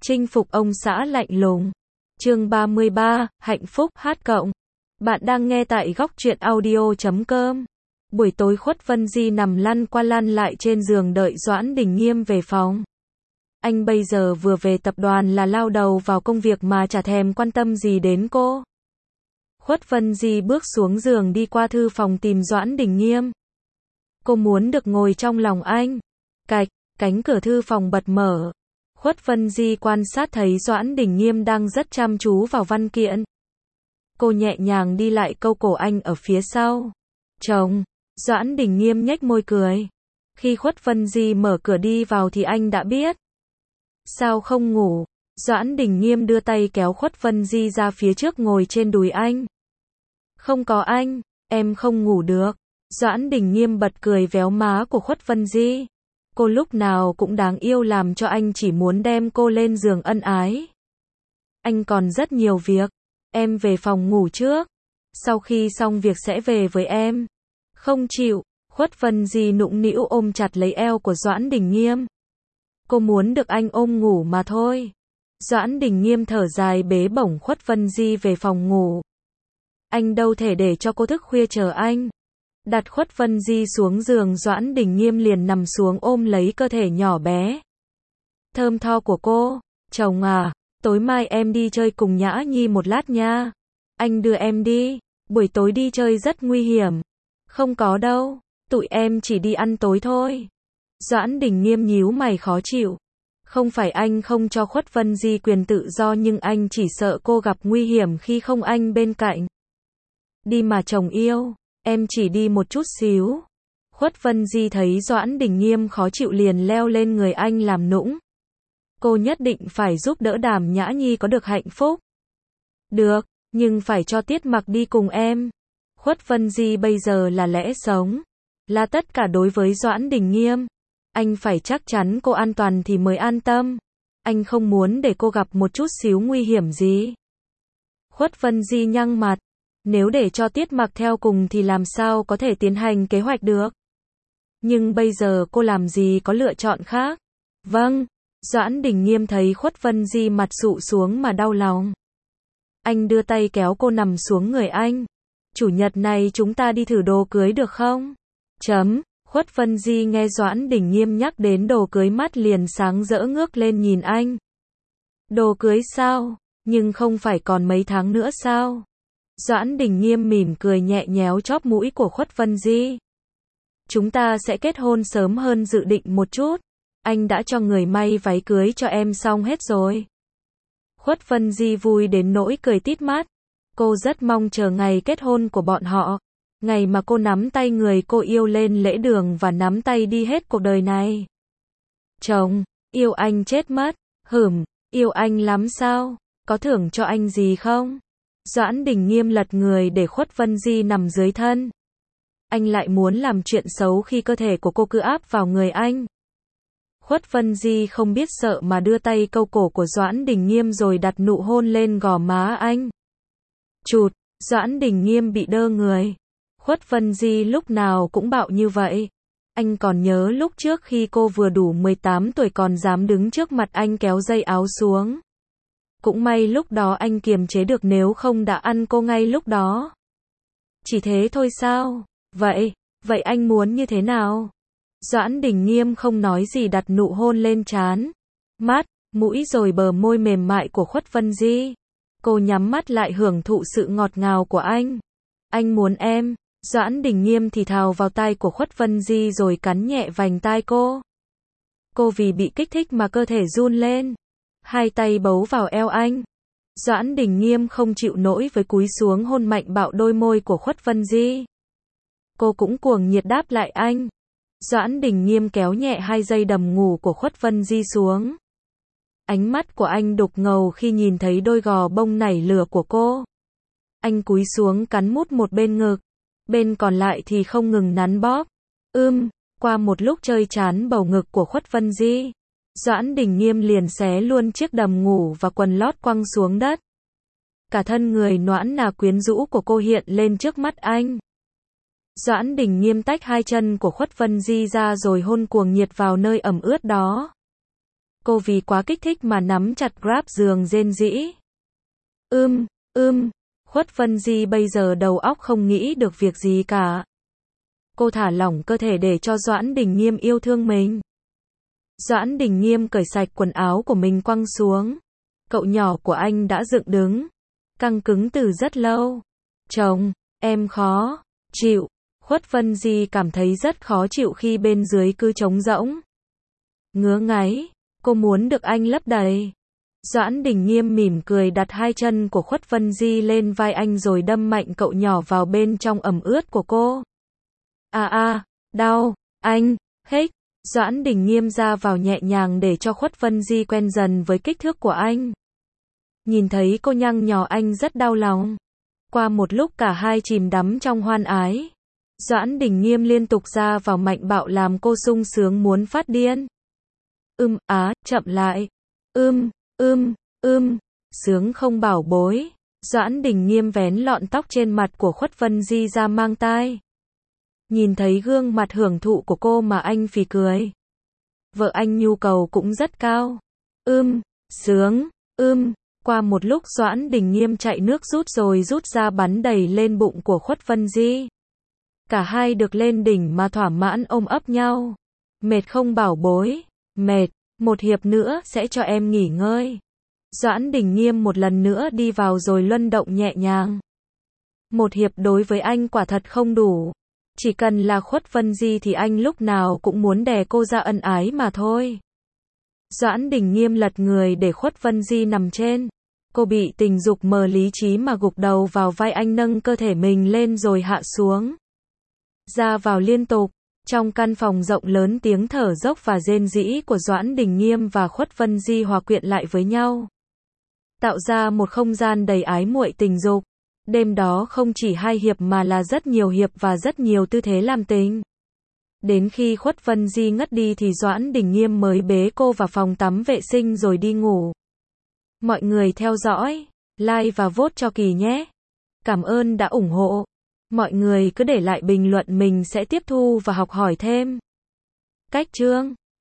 Chinh phục ông xã lạnh lùng. Chương 33, hạnh phúc hát cộng. Bạn đang nghe tại góc truyện audio.com. Buổi tối Khuất Vân Di nằm lăn qua lăn lại trên giường đợi Doãn Đình Nghiêm về phòng. Anh bây giờ vừa về tập đoàn là lao đầu vào công việc mà chả thèm quan tâm gì đến cô. Khuất Vân Di bước xuống giường đi qua thư phòng tìm Doãn Đình Nghiêm. Cô muốn được ngồi trong lòng anh. Cạch, cánh cửa thư phòng bật mở. Khuất Vân Di quan sát thấy Doãn Đình Nghiêm đang rất chăm chú vào văn kiện. Cô nhẹ nhàng đi lại câu cổ anh ở phía sau. Chồng, Doãn Đình Nghiêm nhếch môi cười. Khi Khuất Vân Di mở cửa đi vào thì anh đã biết. Sao không ngủ? Doãn Đình Nghiêm đưa tay kéo Khuất Vân Di ra phía trước ngồi trên đùi anh. Không có anh, em không ngủ được. Doãn Đình Nghiêm bật cười véo má của Khuất Vân Di. Cô lúc nào cũng đáng yêu làm cho anh chỉ muốn đem cô lên giường ân ái. Anh còn rất nhiều việc. Em về phòng ngủ trước. Sau khi xong việc sẽ về với em. Không chịu. Khuất Vân Di nũng nĩu ôm chặt lấy eo của Doãn Đình Nghiêm. Cô muốn được anh ôm ngủ mà thôi. Doãn Đình Nghiêm thở dài bế bổng Khuất Vân Di về phòng ngủ. Anh đâu thể để cho cô thức khuya chờ anh. Đặt Khuất Vân Di xuống giường, Doãn Đình Nghiêm liền nằm xuống ôm lấy cơ thể nhỏ bé thơm tho của cô. Chồng à, tối mai em đi chơi cùng Nhã Nhi một lát nha. Anh đưa em đi. Buổi tối đi chơi rất nguy hiểm. Không có đâu, tụi em chỉ đi ăn tối thôi. Doãn Đình Nghiêm nhíu mày khó chịu. Không phải anh không cho Khuất Vân Di quyền tự do, nhưng anh chỉ sợ cô gặp nguy hiểm khi không anh bên cạnh. Đi mà chồng yêu. Em chỉ đi một chút xíu. Khuất Vân Di thấy Doãn Đình Nghiêm khó chịu liền leo lên người anh làm nũng. Cô nhất định phải giúp đỡ Đàm Nhã Nhi có được hạnh phúc. Được, nhưng phải cho Tiết Mặc đi cùng em. Khuất Vân Di bây giờ là lẽ sống, là tất cả đối với Doãn Đình Nghiêm. Anh phải chắc chắn cô an toàn thì mới an tâm. Anh không muốn để cô gặp một chút xíu nguy hiểm gì. Khuất Vân Di nhăn mặt. Nếu để cho Tiết Mặc theo cùng thì làm sao có thể tiến hành kế hoạch được. Nhưng bây giờ cô làm gì có lựa chọn khác. Vâng. Doãn Đình Nghiêm thấy Khuất Vân Di mặt sụ xuống mà đau lòng. Anh đưa tay kéo cô nằm xuống người anh. Chủ nhật này chúng ta đi thử đồ cưới được không? Khuất Vân Di nghe Doãn Đình Nghiêm nhắc đến đồ cưới mắt liền sáng rỡ ngước lên nhìn anh. Đồ cưới sao? Nhưng không phải còn mấy tháng nữa sao? Doãn Đình Nghiêm mỉm cười nhẹ nhéo chóp mũi của Khuất Vân Di. Chúng ta sẽ kết hôn sớm hơn dự định một chút. Anh đã cho người may váy cưới cho em xong hết rồi. Khuất Vân Di vui đến nỗi cười tít mắt. Cô rất mong chờ ngày kết hôn của bọn họ. Ngày mà cô nắm tay người cô yêu lên lễ đường và nắm tay đi hết cuộc đời này. Chồng, yêu anh chết mất. Yêu anh lắm sao? Có thưởng cho anh gì không? Doãn Đình Nghiêm lật người để Khuất Vân Di nằm dưới thân. Anh lại muốn làm chuyện xấu khi cơ thể của cô cứ áp vào người anh. Khuất Vân Di không biết sợ mà đưa tay câu cổ của Doãn Đình Nghiêm rồi đặt nụ hôn lên gò má anh. Chụt, Doãn Đình Nghiêm bị đơ người. Khuất Vân Di lúc nào cũng bạo như vậy. Anh còn nhớ lúc trước khi cô vừa đủ 18 tuổi còn dám đứng trước mặt anh kéo dây áo xuống. Cũng may lúc đó anh kiềm chế được, nếu không đã ăn cô ngay lúc đó. Chỉ thế thôi sao? Vậy anh muốn như thế nào? Doãn Đình Nghiêm không nói gì đặt nụ hôn lên trán, mắt, mũi rồi bờ môi mềm mại của Khuất Vân Di. Cô nhắm mắt lại hưởng thụ sự ngọt ngào của anh. Anh muốn em. Doãn Đình Nghiêm thì thào vào tai của Khuất Vân Di rồi cắn nhẹ vành tai cô. Cô vì bị kích thích mà cơ thể run lên. Hai tay bấu vào eo anh. Doãn Đình Nghiêm không chịu nổi với cúi xuống hôn mạnh bạo đôi môi của Khuất Vân Di. Cô cũng cuồng nhiệt đáp lại anh. Doãn Đình Nghiêm kéo nhẹ hai dây đầm ngủ của Khuất Vân Di xuống. Ánh mắt của anh đục ngầu khi nhìn thấy đôi gò bông nảy lửa của cô. Anh cúi xuống cắn mút một bên ngực, bên còn lại thì không ngừng nắn bóp. Qua một lúc chơi chán bầu ngực của Khuất Vân Di, Doãn Đình Nghiêm liền xé luôn chiếc đầm ngủ và quần lót quăng xuống đất. Cả thân người nõn nà quyến rũ của cô hiện lên trước mắt anh. Doãn Đình Nghiêm tách hai chân của Khuất Vân Di ra rồi hôn cuồng nhiệt vào nơi ẩm ướt đó. Cô vì quá kích thích mà nắm chặt grab giường rên rỉ. Khuất Vân Di bây giờ đầu óc không nghĩ được việc gì cả. Cô thả lỏng cơ thể để cho Doãn Đình Nghiêm yêu thương mình. Doãn Đình Nghiêm cởi sạch quần áo của mình quăng xuống. Cậu nhỏ của anh đã dựng đứng, căng cứng từ rất lâu. Chồng, em khó chịu. Khuất Vân Di cảm thấy rất khó chịu khi bên dưới cứ trống rỗng. Ngứa ngáy, cô muốn được anh lấp đầy. Doãn Đình Nghiêm mỉm cười đặt hai chân của Khuất Vân Di lên vai anh rồi đâm mạnh cậu nhỏ vào bên trong ẩm ướt của cô. Đau, anh, hích. Doãn Đình Nghiêm ra vào nhẹ nhàng để cho Khuất Vân Di quen dần với kích thước của anh. Nhìn thấy cô nhăng nhò anh rất đau lòng. Qua một lúc cả hai chìm đắm trong hoan ái. Doãn Đình Nghiêm liên tục ra vào mạnh bạo làm cô sung sướng muốn phát điên. Chậm lại. Sướng không bảo bối. Doãn Đình Nghiêm vén lọn tóc trên mặt của Khuất Vân Di ra mang tai. Nhìn thấy gương mặt hưởng thụ của cô mà anh phì cười. Vợ anh nhu cầu cũng rất cao. Sướng. Qua một lúc Doãn Đình Nghiêm chạy nước rút rồi rút ra bắn đầy lên bụng của Khuất Vân Di. Cả hai được lên đỉnh mà thỏa mãn ôm ấp nhau. Mệt không bảo bối? Mệt, một hiệp nữa sẽ cho em nghỉ ngơi. Doãn Đình Nghiêm một lần nữa đi vào rồi luân động nhẹ nhàng. Một hiệp đối với anh quả thật không đủ. Chỉ cần là Khuất Vân Di thì anh lúc nào cũng muốn đè cô ra ân ái mà thôi. Doãn Đình Nghiêm lật người để Khuất Vân Di nằm trên. Cô bị tình dục mờ lý trí mà gục đầu vào vai anh nâng cơ thể mình lên rồi hạ xuống. Ra vào liên tục. Trong căn phòng rộng lớn tiếng thở dốc và rên rỉ của Doãn Đình Nghiêm và Khuất Vân Di hòa quyện lại với nhau. Tạo ra một không gian đầy ái muội tình dục. Đêm đó không chỉ 2 hiệp mà là rất nhiều hiệp và rất nhiều tư thế làm tình. Đến khi Khuất Vân Di ngất đi thì Doãn Đình Nghiêm mới bế cô vào phòng tắm vệ sinh rồi đi ngủ. Mọi người theo dõi, like và vote cho Kỳ nhé. Cảm ơn đã ủng hộ. Mọi người cứ để lại bình luận mình sẽ tiếp thu và học hỏi thêm. Cách chương